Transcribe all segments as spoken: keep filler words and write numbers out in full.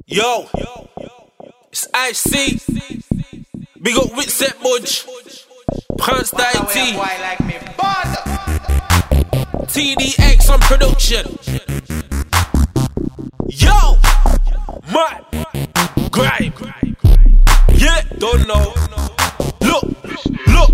Yo, it's I C. Big up Witset Budge, Prince Daity, T D X on production. Yo, Matt, Grime. Yeah, don't know. Look, look.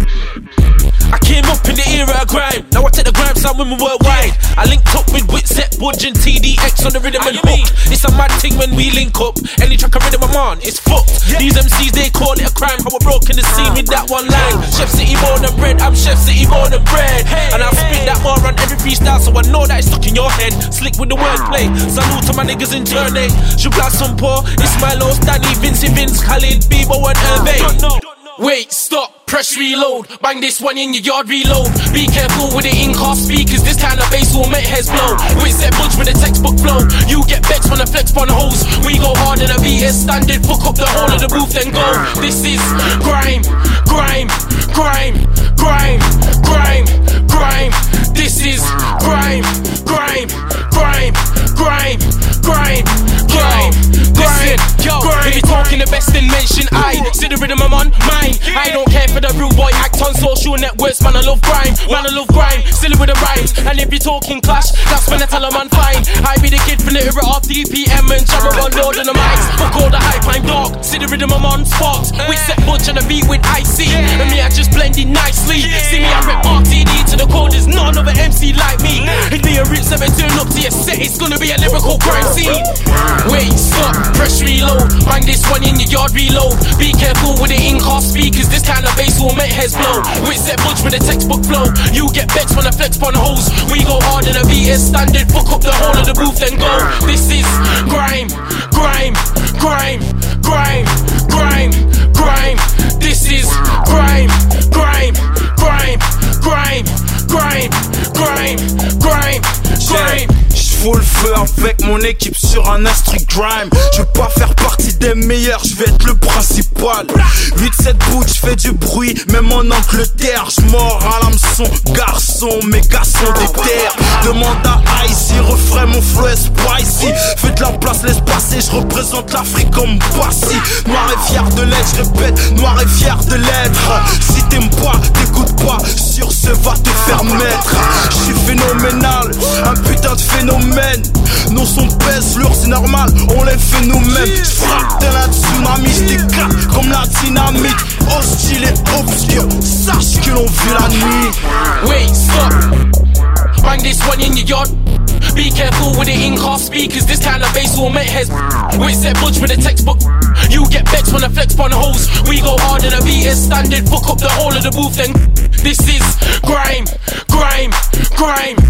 I came up in the era of grime. Now I take the grime sound women worldwide. I linked up with Witset Budge and T D X on the rhythm and hook. It's a mad thing when we link up. Any track of rhythm I'm on, it's fucked. These M Cs they call it a crime. How I broke in the scene with that one line. Chef City born and bred, I'm Chef City born and bred. And I spit that more on every freestyle, so I know that it's stuck in your head. Slick with the wordplay. Salute to my niggas in Journey. Shubla Sumpo, Ismail Danny, Vinci Vince, Khalid, Bebo and Hervé. Wait, stop, press reload. Bang this one in your yard, reload. Be careful with the in-car speakers. This kind of bass will make heads blow. Witset Budge with a textbook flow. You get vexed when I flex on hoes. We go hard in a V S standard. Fuck up the whole of the booth then go. This is grime, grime, grime, grime, grime, grime. This is grime, grime, grime, grime, grime, grime, grime. Yo, if you're talking the best, then mention I. See the rhythm I'm on, mine. I don't care for the rude boy act on social networks. Man, I love grime, man, I love grime. Silly with the rhymes. And if you're talking clash, that's when I tell them I'm fine. I be the kid from the era of D P M and Jarrah on Lord and the mics. Fuck all the hype, I'm dog. See the rhythm I'm on, sparks. Witset Budge and the beat with I C. And me, I just blend it nicely. See me, I rep R T D to the core. There's none other M C like me. It'd be a rip seven turn up to your set. It's gonna be a lyrical crime scene. Wait, stop, press reload. Bang this one in your yard, reload. Be careful with the in-car speakers. This kind of bass will make heads blow. Witset Budge with a textbook flow. You get vexed when I flex on hoes. We go hard in a V S standard. Fuck up the whole of the booth then go. This is grime, grime, grime, grime, grime, grime. This is grime, grime, grime, grime, grime, grime, grime, grime. J'fous le feu avec mon équipe sur un instru grime. Je veux pas faire partie des meilleurs, je vais être le principal. Witset Budge, j'fais du bruit, même en Angleterre. J'mords à l'hameçon, garçon, mes gars sont des terres. Demande à Icy, refrais mon flow est spicy. Fais de la place, laisse passer, je représente l'Afrique comme Bassi. Noir et fier de l'être, je répète, noir et fier de l'être. Si t'aimes pas, t'écoutes pas, sur ce va te faire mettre. J'suis phénoménal, un putain de phénomène. Nos sons pèsent lourd, c'est normal, on les fait nous-mêmes. J'frappe de la tsunami, j'déclate comme la dynamite. Hostile et obscur, sache que l'on vit la nuit. Wait, stop. Bang this one in your yard. Be careful with the in-car speakers. This kind of bass will make heads. Witset Budge with a textbook. You get vexed when I flex on hoes. We go hard in a V S standard. Fuck up the whole of the booth then. This is grime, grime, grime,